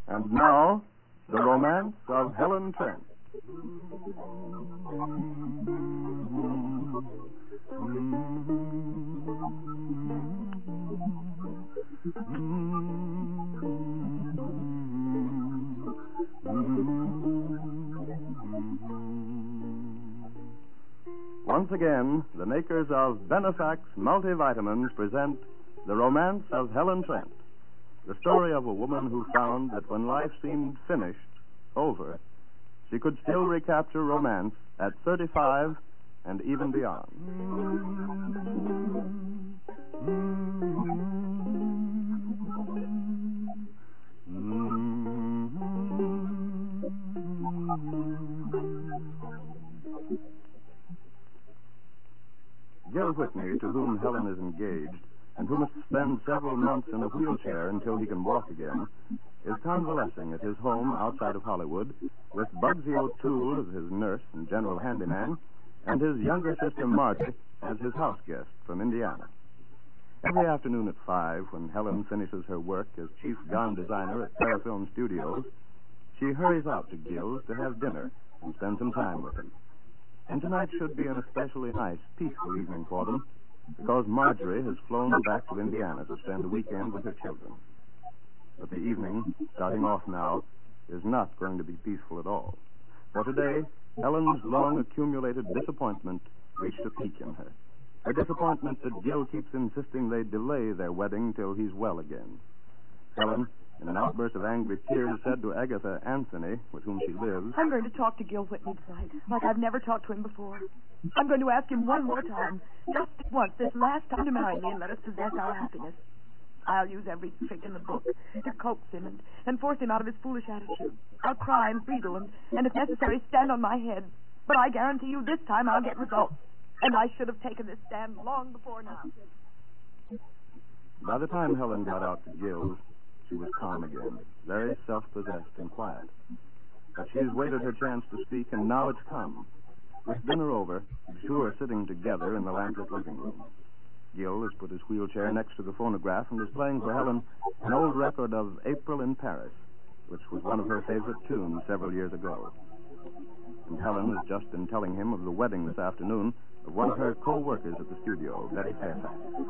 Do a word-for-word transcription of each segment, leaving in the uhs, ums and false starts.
And now, the romance of Helen Trent. Once again, the makers of Benefax multivitamins present The Romance of Helen Trent, the story of a woman who found that when life seemed finished, over, she could still recapture romance at thirty-five and even beyond. Gil Whitney, to whom Helen is engaged, and who must spend several months in a wheelchair until he can walk again, is convalescing at his home outside of Hollywood with Bugsy O'Toole as his nurse and general handyman, and his younger sister Margie as his house guest from Indiana. Every afternoon at five, when Helen finishes her work as chief gown designer at Parafilm Studios, she hurries out to Gil's to have dinner and spend some time with him. And tonight should be an especially nice, peaceful evening for them, because Marjorie has flown back to Indiana to spend a weekend with her children. But the evening, starting off now, is not going to be peaceful at all. For today, Helen's long-accumulated disappointment reached a peak in her. Her disappointment that Gil keeps insisting they delay their wedding till he's well again. Helen, in an outburst of angry tears, said to Agatha Anthony, with whom she lives, I'm going to talk to Gil Whitney tonight, like I've never talked to him before. I'm going to ask him one more time, just once, this last time, to marry me and let us possess our happiness. I'll use every trick in the book to coax him and, and force him out of his foolish attitude. I'll cry and wheedle and, and, if necessary, stand on my head. But I guarantee you this time I'll get results. And I should have taken this stand long before now. By the time Helen got out to Gil's, she was calm again, very self-possessed and quiet. But she's waited her chance to speak, and now it's come. With dinner over, the two are sitting together in the lamplit living room. Gil has put his wheelchair next to the phonograph and is playing for Helen an old record of April in Paris, which was one of her favorite tunes several years ago. And Helen has just been telling him of the wedding this afternoon of one of her co-workers at the studio, Betty Fairfax.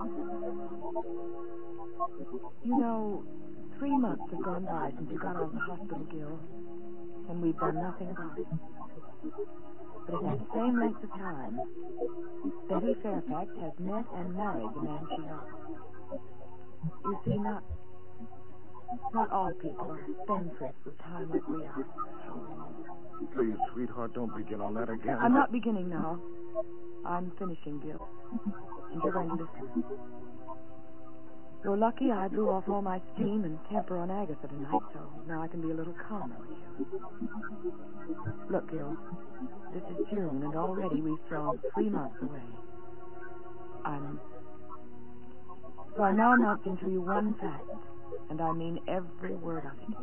You know, three months have gone by since you got out of the hospital, Gil, and we've done nothing about it. But in that same length of time, Betty Fairfax has met and married the man she loves. You see, not, not all people are spendthrifts with time like we are. Please, sweetheart, don't begin on that again. I'm not beginning now. I'm finishing, Gil. And you're going to listen. You're lucky I blew off all my steam and temper on Agatha tonight, so now I can be a little calmer with you. Look, Gil, this is June, and already we've thrown three months away. I'm... So I'm now announcing to you one fact, and I mean every word of it.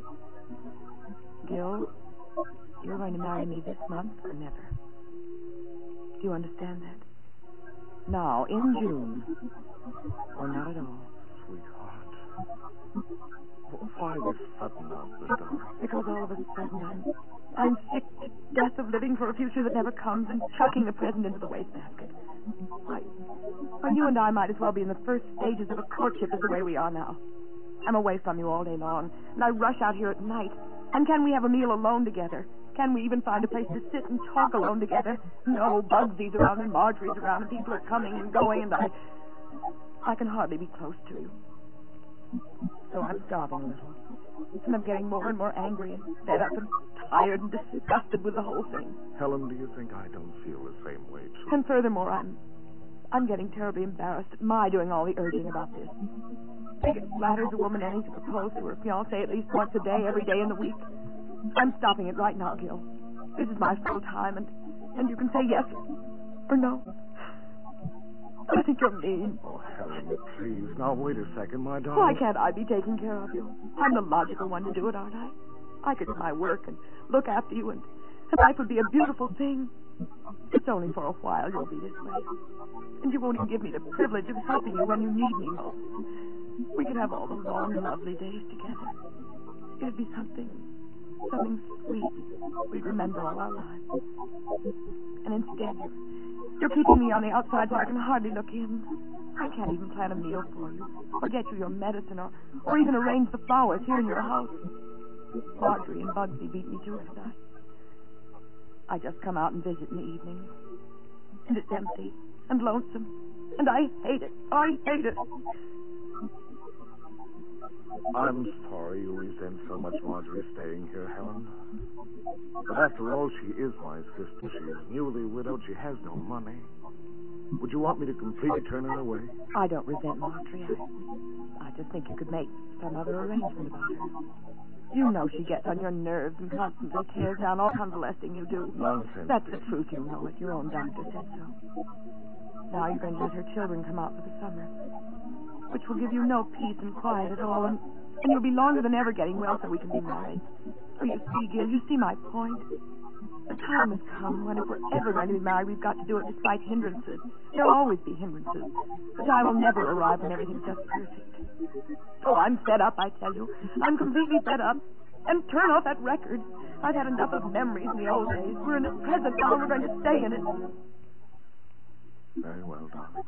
Gil, you're going to marry me this month or never. Do you understand that? Now, in June, or not at all. Sweetheart, why this sudden outburst? Because all of a sudden I'm, I'm sick to death of living for a future that never comes and chucking the present into the wastebasket. Why, why, you and I might as well be in the first stages of a courtship as the way we are now. I'm away from you all day long, and I rush out here at night. And can we have a meal alone together? Can we even find a place to sit and talk alone together? No, Bugsy's around and Marjorie's around and people are coming and going and I... I can hardly be close to you. So I'm starving a little. And I'm getting more and more angry and fed up and tired and disgusted with the whole thing. Helen, do you think I don't feel the same way, too? And furthermore, I'm... I'm getting terribly embarrassed at my doing all the urging about this. I think it flatters a woman any to propose to her fiancé at least once a day, every day in the week. I'm stopping it right now, Gil. This is my full time, and, and you can say yes or no. I think you're mean. Oh, Helen, please. Now, wait a second, my darling. Why can't I be taking care of you? I'm the logical one to do it, aren't I? I could do my work and look after you, and, and life would be a beautiful thing. It's only for a while you'll be this way. And you won't even give me the privilege of helping you when you need me most. We could have all the long, lovely days together. It'd be something, something sweet we'd remember all our lives. And instead, you're, you're keeping me on the outside so I can hardly look in. I can't even plan a meal for you, or get you your medicine, or, or even arrange the flowers here in your house. Marjorie and Bugsy beat me to it. I, I just come out and visit in the evenings. And it's empty and lonesome. And I hate it. I hate it. I'm sorry you resent so much Marjorie staying here, Helen. But after all, she is my sister. She's newly widowed. She has no money. Would you want me to completely turn her away? I don't resent Marjorie. I, I just think you could make some other arrangement about her. You know she gets on your nerves and constantly tears down all convalescing you do. Nonsense. That's the truth, you know it. Your own doctor said so. Now you're going to let her children come out for the summer, which will give you no peace and quiet at all, and, and you'll be longer than ever getting well so we can be married. So you see, Gil, you see my point. The time has come when if we're ever going to be married, we've got to do it despite hindrances. There'll always be hindrances. The time will never arrive when everything's just perfect. Oh, I'm fed up, I tell you. I'm completely fed up. And turn off that record. I've had enough of memories in the old days. We're in the present now, and we're going to stay in it. Very well, darling.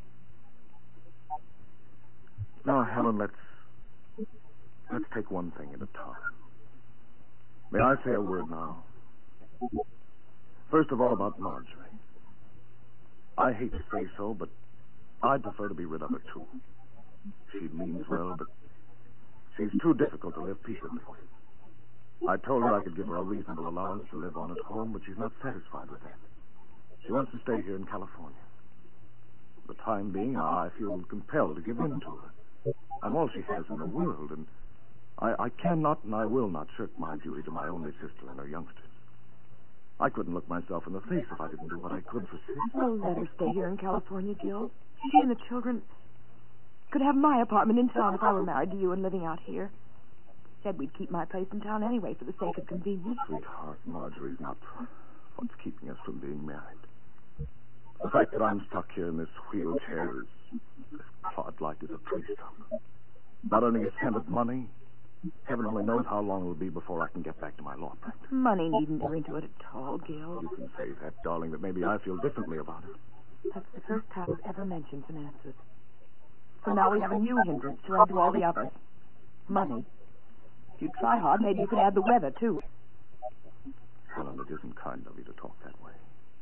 Now, Helen, let's... let's take one thing at a time. May I say a word now? First of all, about Marjorie. I hate to say so, but I'd prefer to be rid of her, too. She means well, but she's too difficult to live peaceably with. I told her I could give her a reasonable allowance to live on at home, but she's not satisfied with that. She wants to stay here in California. For the time being, I feel compelled to give in to her. I'm all she has in the world, and I, I cannot and I will not shirk my duty to my only sister and her youngsters. I couldn't look myself in the face if I didn't do what I could for Sid. Well, let her stay here in California, Gil. She and the children could have my apartment in town if I were married to you and living out here. Said we'd keep my place in town anyway for the sake of convenience. Sweetheart, Marjorie's not what's keeping us from being married. The fact that I'm stuck here in this wheelchair is as clod-like as a tree stump. Not only a cent of money, heaven only knows how long it'll be before I can get back to my law practice. Money needn't enter into it at all, Gil. You can say that, darling, but maybe I feel differently about it. That's the first time we've ever mentioned finances. So now we have a new hindrance to add to all the others. Money. If you try hard, maybe you could add the weather, too. Helen, it isn't kind of you to talk that way.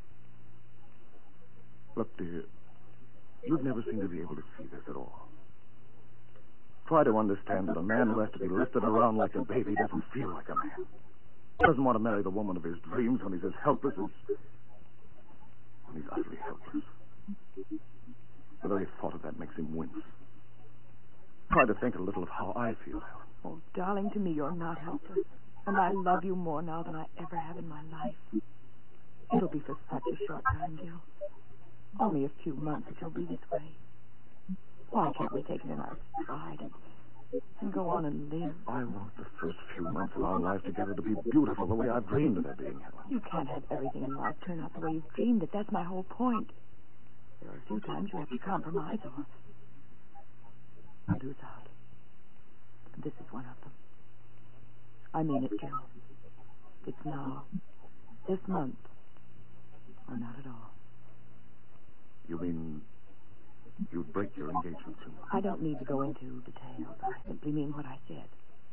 Look, dear, you've never seemed to be able to see this at all. Try to understand that a man who has to be lifted around like a baby doesn't feel like a man. He doesn't want to marry the woman of his dreams when he's as helpless as... when he's utterly helpless. The very thought of that makes him wince. Try to think a little of how I feel, Helen. Oh, darling, to me you're not helpless. And I love you more now than I ever have in my life. It'll be for such a short time, Gil. Only a few months it'll be this way. Why can't we take it in our stride and, and go on and live? I want the first few months of our life together to be beautiful the way I've dreamed of their being, Helen. You can't have everything in life turn out the way you've dreamed it. That's my whole point. There are a few times you have to compromise or lose out. And this is one of them. I mean it, Gil. It's now, this month, or not at all. You mean you'd break your engagement to me? I don't need to go into details. I simply mean what I said.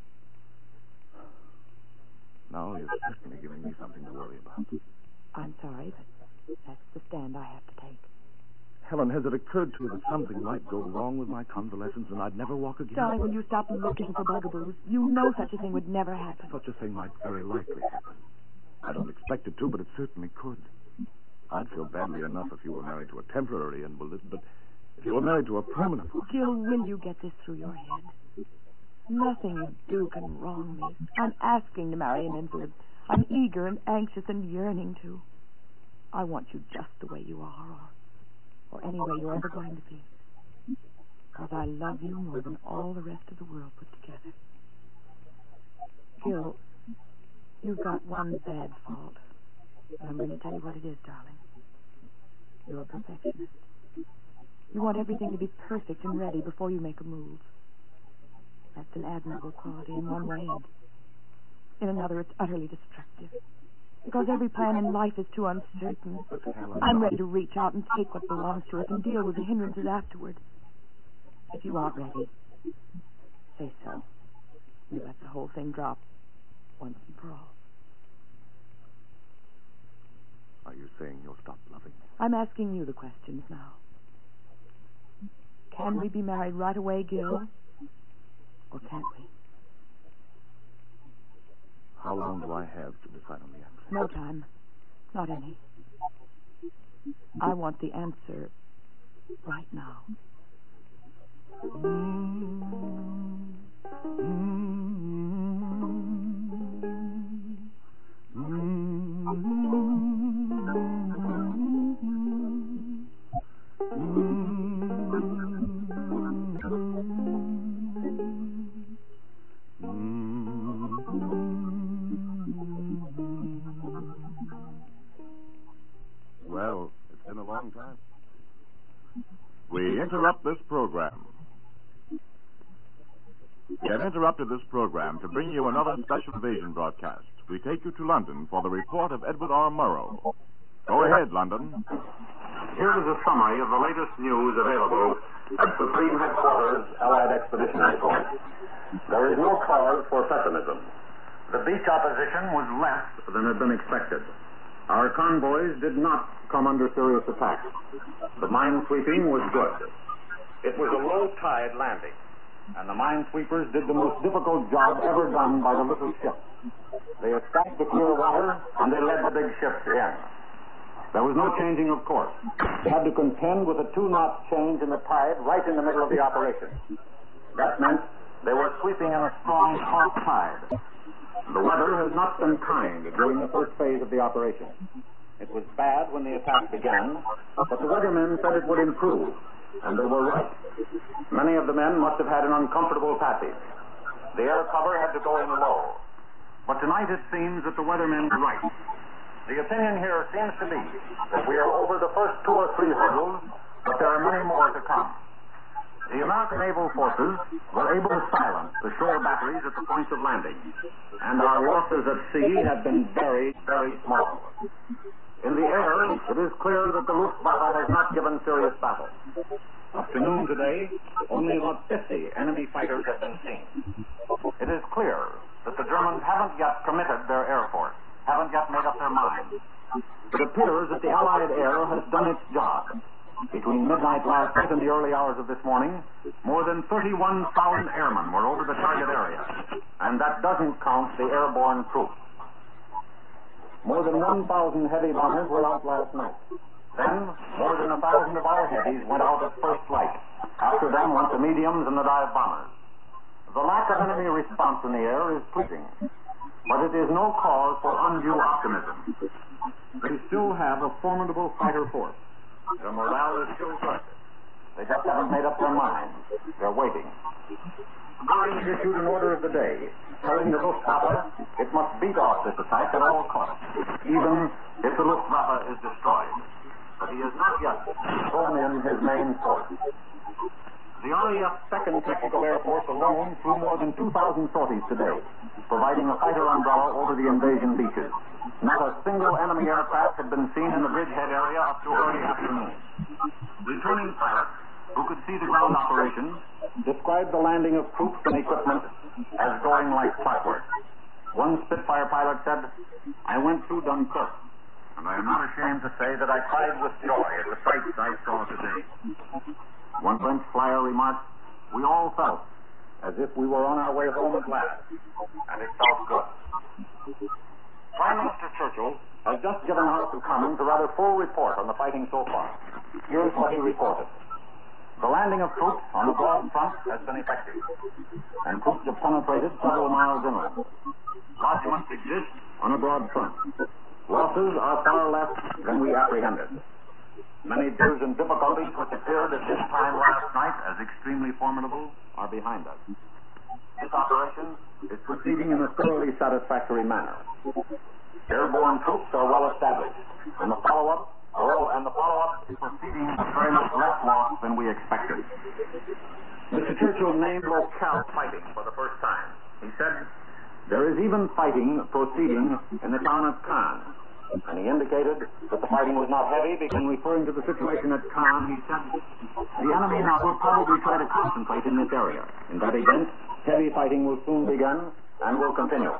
Now you're certainly giving me something to worry about. I'm sorry, but that's the stand I have to take. Helen, has it occurred to you that something might go wrong with my convalescence and I'd never walk again? Darling, will you stop looking for bugaboos? You know such a thing would never happen. Such a thing might very likely happen. I don't expect it to, but it certainly could. I'd feel badly enough if you were married to a temporary invalid, but if you were married to a permanent one... Gil, will you get this through your head? Nothing you do can wrong me. I'm asking to marry an invalid. I'm eager and anxious and yearning to. I want you just the way you are, or, or any way you're ever going to be. Because I love you more than all the rest of the world put together. Gil, you've got one bad fault. And I'm going to tell you what it is, darling. You're a perfectionist. You want everything to be perfect and ready before you make a move. That's an admirable quality in one way, and In another, it's utterly destructive. Because every plan in life is too uncertain. But Helen... I'm ready to reach out and take what belongs to us and deal with the hindrances afterward. If you aren't ready, say so. You let the whole thing drop once and for all. Are you saying you'll stop loving me? I'm asking you the questions now. Can we be married right away, Gil? Or can't we? How long do I have to decide on the answer? No time. Not any. I want the answer right now. Well, it's been a long time. We interrupt this program. We have interrupted this program to bring you another special invasion broadcast. We take you to London for the report of Edward R. Murrow. Go ahead, London. Here is a summary of the latest news available at Supreme Headquarters, Allied Expeditionary Force. There is no cause for pessimism. The beach opposition was less than had been expected. Our convoys did not come under serious attack. The minesweeping was good. It was a low-tide landing, and the minesweepers did the most difficult job ever done by the little ships. They attacked the clear water, and they led the big ships in. There was no changing of course. They had to contend with a two-knot change in the tide right in the middle of the operation. That meant they were sweeping in a strong half tide. The weather has not been kind during the first phase of the operation. It was bad when the attack began, but the weathermen said it would improve, and they were right. Many of the men must have had an uncomfortable passage. The air cover had to go in low. But tonight it seems that the weathermen were right. The opinion here seems to be that we are over the first two or three hurdles, but there are many more to come. The American naval forces were able to silence the shore batteries at the points of landing, and our losses at sea have been very, very small. In the air, it is clear that the Luftwaffe has not given serious battle. Up to noon today, only about fifty enemy fighters have been seen. It is clear that the Germans haven't yet committed their air force, haven't yet made up their minds. It appears that the Allied air has done its job. Between midnight last night and the early hours of this morning, more than thirty-one thousand airmen were over the target area, and that doesn't count the airborne troops. More than one thousand heavy bombers were out last night. Then, more than a thousand of our heavies went out at first flight. After them went the mediums and the dive bombers. The lack of enemy response in the air is pleasing, but it is no cause for undue optimism. They still have a formidable fighter force. Their morale is still good. They just haven't made up their minds. They're waiting. Goering issued an order of the day, telling the Luftwaffe it must beat off this attack at all costs, even if the Luftwaffe is destroyed. But he has not yet thrown in his main force. The R A F second Technical Air Force alone flew more than two thousand sorties today, providing a fighter umbrella over the invasion beaches. Not a single enemy aircraft had been seen in the bridgehead area up to early afternoon. Returning pilots, who could see the ground operations, described the landing of troops and equipment as going like clockwork. One Spitfire pilot said, "I went through Dunkirk, and I am not ashamed to say that I cried with joy at the sights I saw today." One French flyer remarked, "We all felt as if we were on our way home at last, and it felt good." Prime Minister Churchill has just given House of Commons a rather full report on the fighting so far. Here's what he reported. The landing of troops on the broad front has been effective, and troops have penetrated several miles inland. Lodgements exist on a broad front. Losses are far less than we apprehended. Many dangers and difficulties which appeared at this time last night as extremely formidable are behind us. This operation is proceeding in a thoroughly satisfactory manner. Airborne troops are well established, and the follow-up oh, and the follow-up is proceeding with very much less loss than we expected. Mister Churchill named locale fighting for the first time. He said, There is even fighting proceeding in the town of Caen. And he indicated that the fighting was not heavy because, in referring to the situation at Caen, he said, the enemy now will probably try to concentrate in this area. In that event, heavy fighting will soon begin and will continue.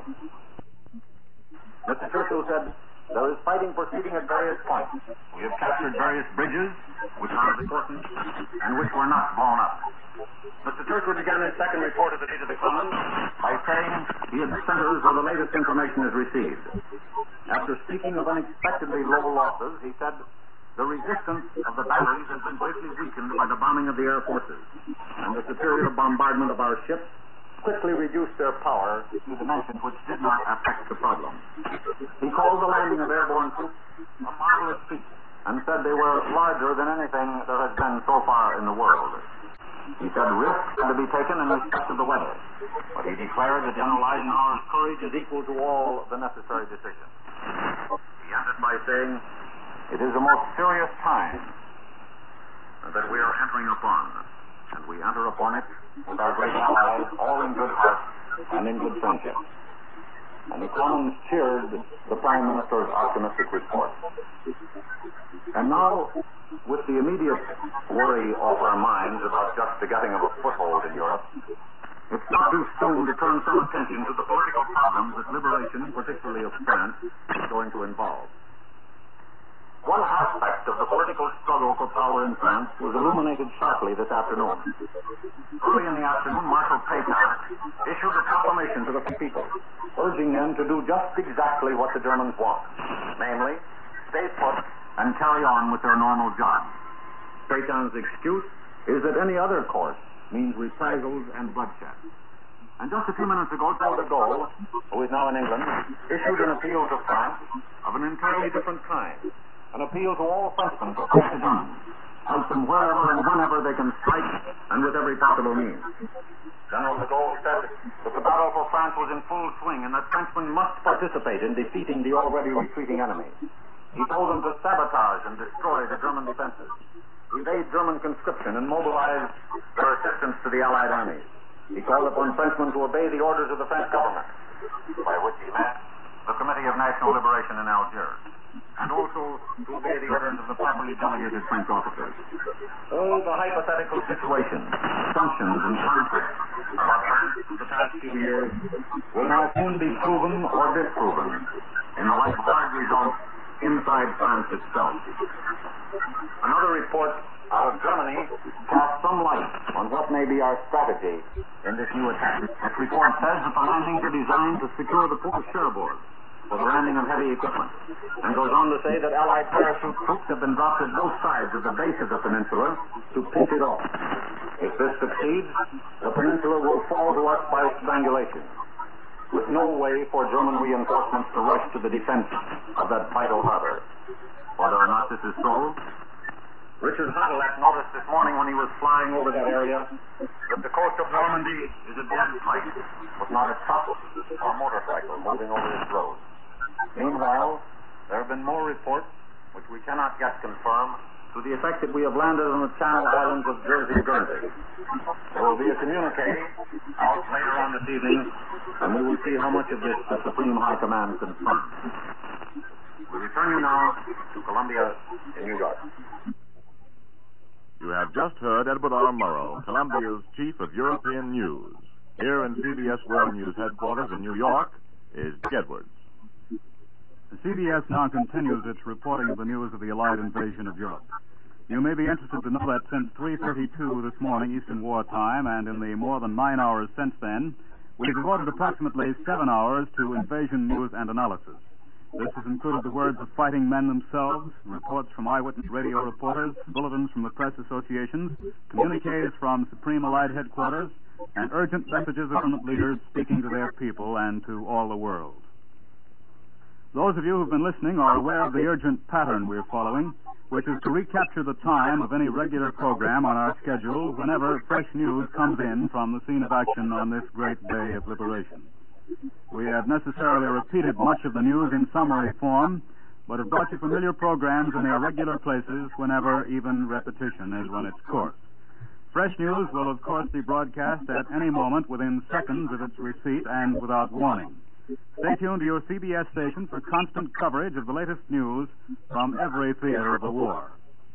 Mister Churchill said, there is fighting proceeding at various points. We have captured various bridges, which are of importance, and which were not blown up. Mister Churchill began his second report of the Siege of the Caen by saying he had centers where the latest information is received. After speaking of unexpectedly low losses, he said, the resistance of the batteries has been greatly weakened by the bombing of the air forces, and the superior bombardment of our ships quickly reduced their power to dimensions which did not affect the problem. He called the landing of airborne troops a marvelous feat, and said they were larger than anything there has been so far in the world. He said risks had to be taken in respect of the weather, but he declared that General Eisenhower's courage is equal to all the necessary decisions. He ended by saying, it is a most serious time that we are entering upon, and we enter upon it with our great allies, all in good heart and in good friendship. And the Commons cheered the Prime Minister's optimistic report. And now, with the immediate worry off our minds about just the getting of a foothold in Europe, it's not too soon to turn some attention to the political problems that liberation, particularly of France, is going to involve. One aspect of the political struggle for power in France was illuminated sharply this afternoon. Early in the afternoon, Marshal Pétain issued a proclamation to the people, urging them to do just exactly what the Germans want, namely, stay put and carry on with their normal jobs. Pétain's excuse is that any other course means reprisals and bloodshed. And just a few minutes ago, Charles de Gaulle, who is now in England, issued an appeal to France of an entirely different kind. An appeal to all Frenchmen to fight the Germans, help them wherever and whenever they can strike, and with every possible means. General de Gaulle said that the battle for France was in full swing and that Frenchmen must participate in defeating the already retreating enemy. He told them to sabotage and destroy the German defenses, evade German conscription, and mobilize their assistance to the Allied armies. He called upon Frenchmen to obey the orders of the French government, by which he meant the Committee of National Liberation in Algiers, and also to obey the orders of the properly delegated French officers. All the hypothetical situations, assumptions, and contracts about France of the past few years will now soon be proven or disproven in the light of hard results inside France itself. Another report out of Germany casts some light on what may be our strategy in this new attack. This report says that the landings are designed to secure the port of Cherbourg for the landing of heavy equipment, and goes on to say that Allied parachute troops have been dropped at both sides of the base of the peninsula to pinch it off. If this succeeds, the peninsula will fall to us by strangulation, with no way for German reinforcements to rush to the defense of that vital harbor. Whether or not this is so, Richard Hotelet noticed this morning when he was flying over that area that the coast of Normandy is a dead place, with not a truck or motorcycle moving over its road. Meanwhile, there have been more reports, which we cannot yet confirm, to the effect that we have landed on the Channel Islands of Jersey and Guernsey. There will be a communique out later on this evening, and we will see how much of this the Supreme High Command confirms. We return you now to Columbia in New York. You have just heard Edward R. Murrow, Columbia's Chief of European News. Here in C B S World News headquarters in New York is Dick Edwards. C B S now continues its reporting of the news of the Allied invasion of Europe. You may be interested to know that since three thirty-two this morning Eastern War Time, and in the more than nine hours since then, we've devoted approximately seven hours to invasion news and analysis. This has included the words of fighting men themselves, reports from eyewitness radio reporters, bulletins from the press associations, communiques from Supreme Allied headquarters, and urgent messages of government leaders speaking to their people and to all the world. Those of you who've been listening are aware of the urgent pattern we're following, which is to recapture the time of any regular program on our schedule whenever fresh news comes in from the scene of action on this great day of liberation. We have necessarily repeated much of the news in summary form, but have brought you familiar programs in their regular places whenever even repetition has run its course. Fresh news will, of course, be broadcast at any moment within seconds of its receipt and without warning. Stay tuned to your C B S station for constant coverage of the latest news from every theater of the war.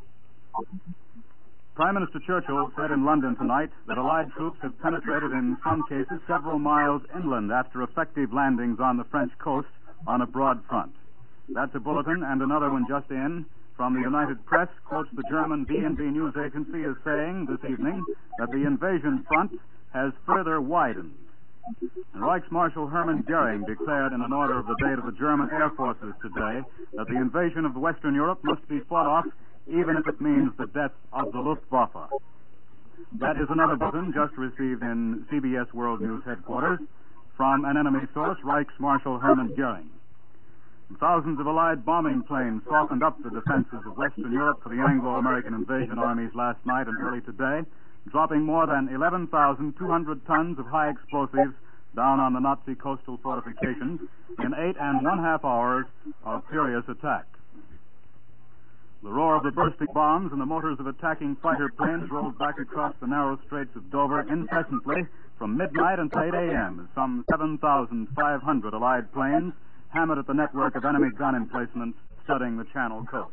Prime Minister Churchill said in London tonight that Allied troops have penetrated in some cases several miles inland after effective landings on the French coast on a broad front. That's a bulletin, and another one just in from the United Press quotes the German D and B news agency as saying this evening that the invasion front has further widened. And Reichsmarshal Hermann Goering declared in an order of the day to the German Air Forces today that the invasion of Western Europe must be fought off even if it means the death of the Luftwaffe. That is another bulletin just received in C B S World News headquarters from an enemy source, Reichsmarshal Hermann Goering. Thousands of Allied bombing planes softened up the defenses of Western Europe for the Anglo-American invasion armies last night and early today, dropping more than eleven thousand two hundred tons of high explosives down on the Nazi coastal fortifications in eight and one-half hours of furious attack. The roar of the bursting bombs and the motors of attacking fighter planes rolled back across the narrow straits of Dover incessantly from midnight until eight a.m. as some seven thousand five hundred Allied planes hammered at the network of enemy gun emplacements studding the Channel coast.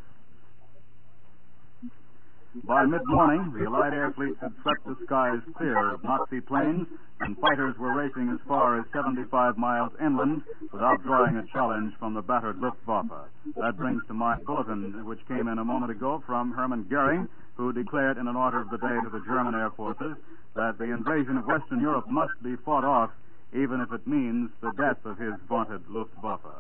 By mid-morning, the Allied air fleets had swept the skies clear of Nazi planes, and fighters were racing as far as seventy-five miles inland without drawing a challenge from the battered Luftwaffe. That brings to mind a bulletin which came in a moment ago from Hermann Goering, who declared in an order of the day to the German air forces that the invasion of Western Europe must be fought off, even if it means the death of his vaunted Luftwaffe.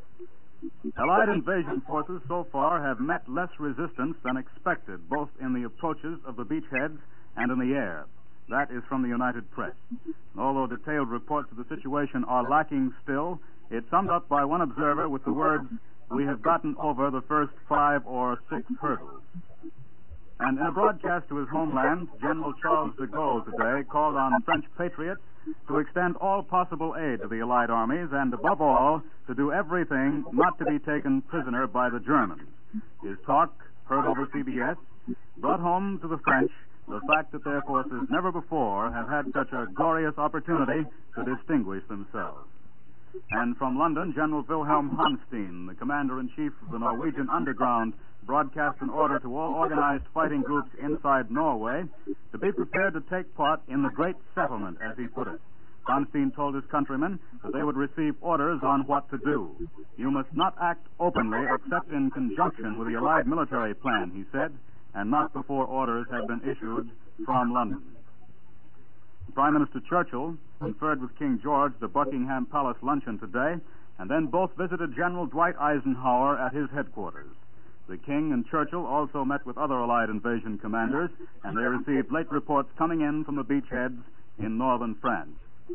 Allied invasion forces so far have met less resistance than expected, both in the approaches of the beachheads and in the air. That is from the United Press. And although detailed reports of the situation are lacking still, it's summed up by one observer with the words, "We have gotten over the first five or six hurdles." And in a broadcast to his homeland, General Charles de Gaulle today called on French patriots to extend all possible aid to the Allied armies and, above all, to do everything not to be taken prisoner by the Germans. His talk, heard over C B S, brought home to the French the fact that their forces never before have had such a glorious opportunity to distinguish themselves. And from London, General Wilhelm Hanstein, the commander-in-chief of the Norwegian Underground, broadcast an order to all organized fighting groups inside Norway to be prepared to take part in the Great Settlement, as he put it. Hanstein told his countrymen that they would receive orders on what to do. You must not act openly except in conjunction with the Allied military plan, he said, and not before orders have been issued from London. Prime Minister Churchill conferred with King George at the Buckingham Palace luncheon today, and then both visited General Dwight Eisenhower at his headquarters. The King and Churchill also met with other Allied invasion commanders, and they received late reports coming in from the beachheads in northern France.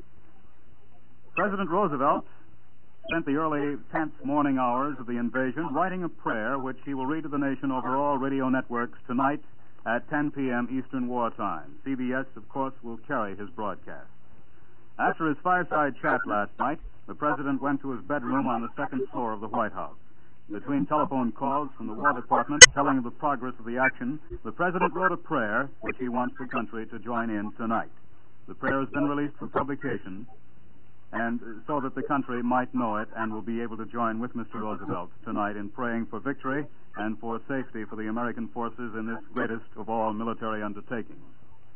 President Roosevelt spent the early tense morning hours of the invasion writing a prayer which he will read to the nation over all radio networks tonight at ten p.m. Eastern War Time. C B S, of course, will carry his broadcast. After his fireside chat last night, the president went to his bedroom on the second floor of the White House. Between telephone calls from the War Department telling of the progress of the action, the president wrote a prayer which he wants the country to join in tonight. The prayer has been released for publication, and so that the country might know it and will be able to join with Mister Roosevelt tonight in praying for victory and for safety for the American forces in this greatest of all military undertakings.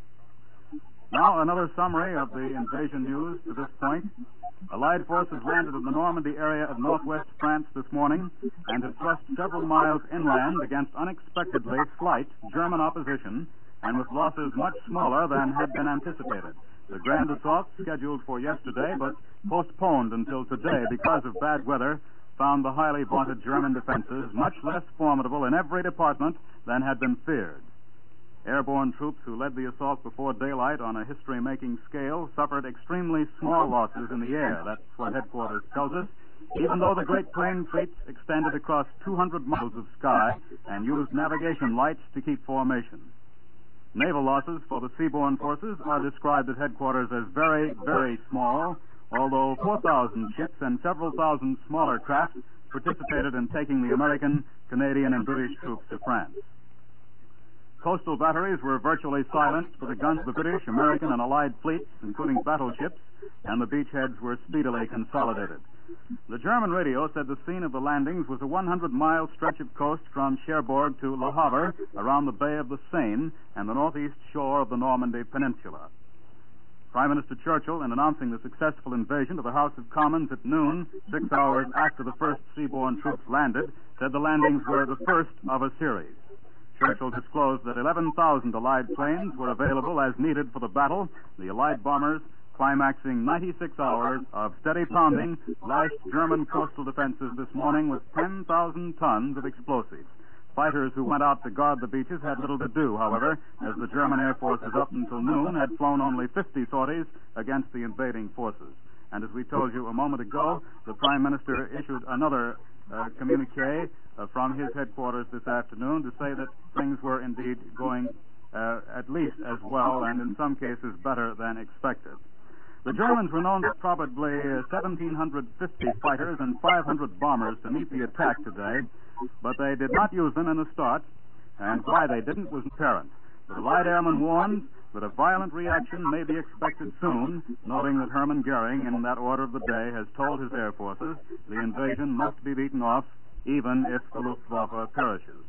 Now, another summary of the invasion news to this point. Allied forces landed in the Normandy area of northwest France this morning and have thrust several miles inland against unexpectedly slight German opposition and with losses much smaller than had been anticipated. The grand assault, scheduled for yesterday but postponed until today because of bad weather, found the highly vaunted German defenses much less formidable in every department than had been feared. Airborne troops who led the assault before daylight on a history-making scale suffered extremely small losses in the air. That's what headquarters tells us, even though the Great Plain fleets extended across two hundred miles of sky and used navigation lights to keep formation. Naval losses for the seaborne forces are described at headquarters as very, very small, although four thousand ships and several thousand smaller craft participated in taking the American, Canadian, and British troops to France. Coastal batteries were virtually silenced for the guns of the British, American, and Allied fleets, including battleships, and the beachheads were speedily consolidated. The German radio said the scene of the landings was a one hundred mile stretch of coast from Cherbourg to Le Havre around the Bay of the Seine and the northeast shore of the Normandy Peninsula. Prime Minister Churchill, in announcing the successful invasion of the House of Commons at noon, six hours after the first seaborne troops landed, said the landings were the first of a series. Churchill disclosed that eleven thousand Allied planes were available as needed for the battle. The Allied bombers, climaxing ninety-six hours of steady pounding, lashed German coastal defenses this morning with ten thousand tons of explosives. Fighters who went out to guard the beaches had little to do, however, as the German air forces up until noon had flown only fifty sorties against the invading forces. And as we told you a moment ago, the Prime Minister issued another uh, communique uh, from his headquarters this afternoon to say that things were indeed going uh, at least as well and in some cases better than expected. The Germans were known to probably uh, one thousand seven hundred fifty fighters and five hundred bombers to meet the attack today, but they did not use them in the start, and why they didn't was apparent. The Allied airmen warned that a violent reaction may be expected soon, noting that Hermann Goering, in that order of the day, has told his air forces the invasion must be beaten off, even if the Luftwaffe perishes.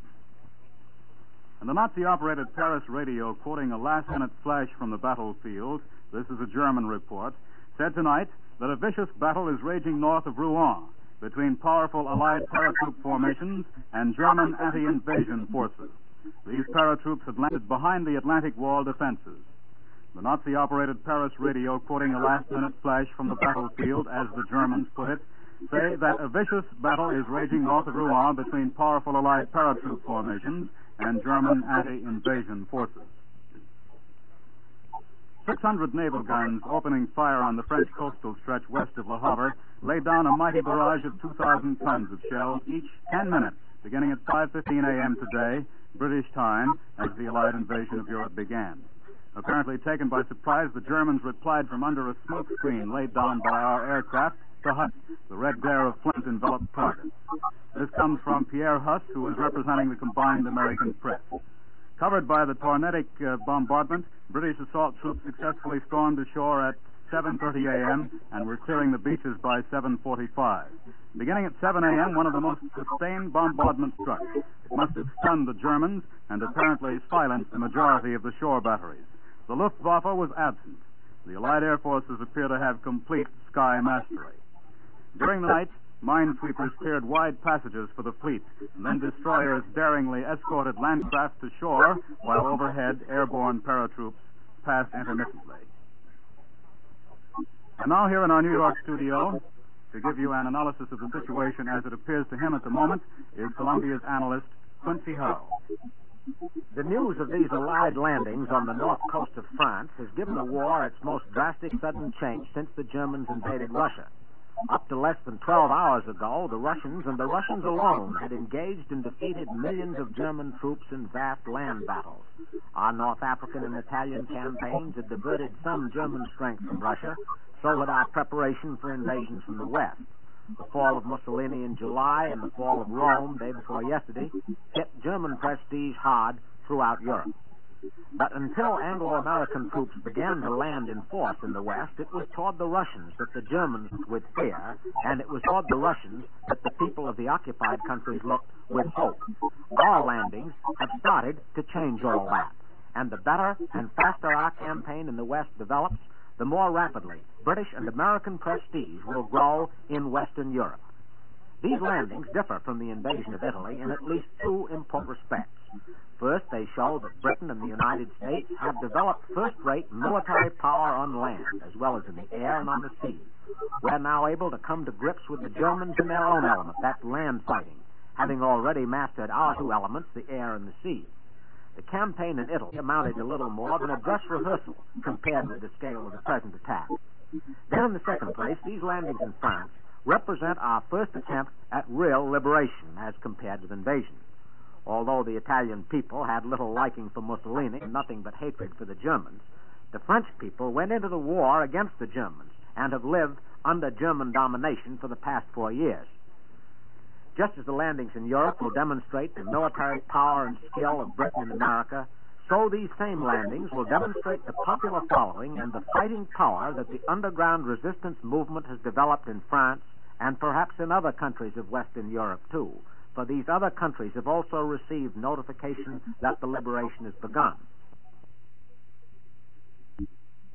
And the Nazi-operated Paris radio, quoting a last-minute flash from the battlefield, this is a German report, said tonight that a vicious battle is raging north of Rouen between powerful Allied paratroop formations and German anti-invasion forces. These paratroops had landed behind the Atlantic Wall defenses. The Nazi-operated Paris radio, quoting a last-minute flash from the battlefield, as the Germans put it, say that a vicious battle is raging north of Rouen between powerful Allied paratroop formations and German anti-invasion forces. six hundred naval guns opening fire on the French coastal stretch west of Le Havre laid down a mighty barrage of two thousand tons of shells each ten minutes, beginning at five fifteen a.m. today, British time, as the Allied invasion of Europe began. Apparently taken by surprise, the Germans replied from under a smoke screen laid down by our aircraft to Huss. The red glare of flint enveloped targets. This comes from Pierre Huss, who is representing the combined American press. Covered by the tornadic uh, bombardment, British assault troops successfully stormed ashore at seven thirty a.m. and were clearing the beaches by seven forty-five. Beginning at seven a.m., one of the most sustained bombardments struck. It must have stunned the Germans and apparently silenced the majority of the shore batteries. The Luftwaffe was absent. The Allied air forces appear to have complete sky mastery. During the night, minesweepers cleared wide passages for the fleet, and then destroyers daringly escorted landcraft to shore, while overhead airborne paratroops passed intermittently. And now here in our New York studio, to give you an analysis of the situation as it appears to him at the moment, is Columbia's analyst, Quincy Howell. The news of these Allied landings on the north coast of France has given the war its most drastic sudden change since the Germans invaded Russia. Up to less than twelve hours ago, the Russians and the Russians alone had engaged and defeated millions of German troops in vast land battles. Our North African and Italian campaigns had diverted some German strength from Russia, so had our preparation for invasions from the west. The fall of Mussolini in July and the fall of Rome, day before yesterday, hit German prestige hard throughout Europe. But until Anglo-American troops began to land in force in the West, it was toward the Russians that the Germans looked with fear, and it was toward the Russians that the people of the occupied countries looked with hope. Our landings have started to change all that, and the better and faster our campaign in the West develops, the more rapidly British and American prestige will grow in Western Europe. These landings differ from the invasion of Italy in at least two important respects. First, they show that Britain and the United States have developed first-rate military power on land, as well as in the air and on the sea. We're now able to come to grips with the Germans in their own element, that land fighting, having already mastered our two elements, the air and the sea. The campaign in Italy amounted to little more than a dress rehearsal compared with the scale of the present attack. Then, in the second place, these landings in France represent our first attempt at real liberation as compared with invasion. Although the Italian people had little liking for Mussolini and nothing but hatred for the Germans, the French people went into the war against the Germans and have lived under German domination for the past four years. Just as the landings in Europe will demonstrate the military power and skill of Britain and America, so these same landings will demonstrate the popular following and the fighting power that the underground resistance movement has developed in France and perhaps in other countries of Western Europe, too. For these other countries have also received notification that the liberation has begun.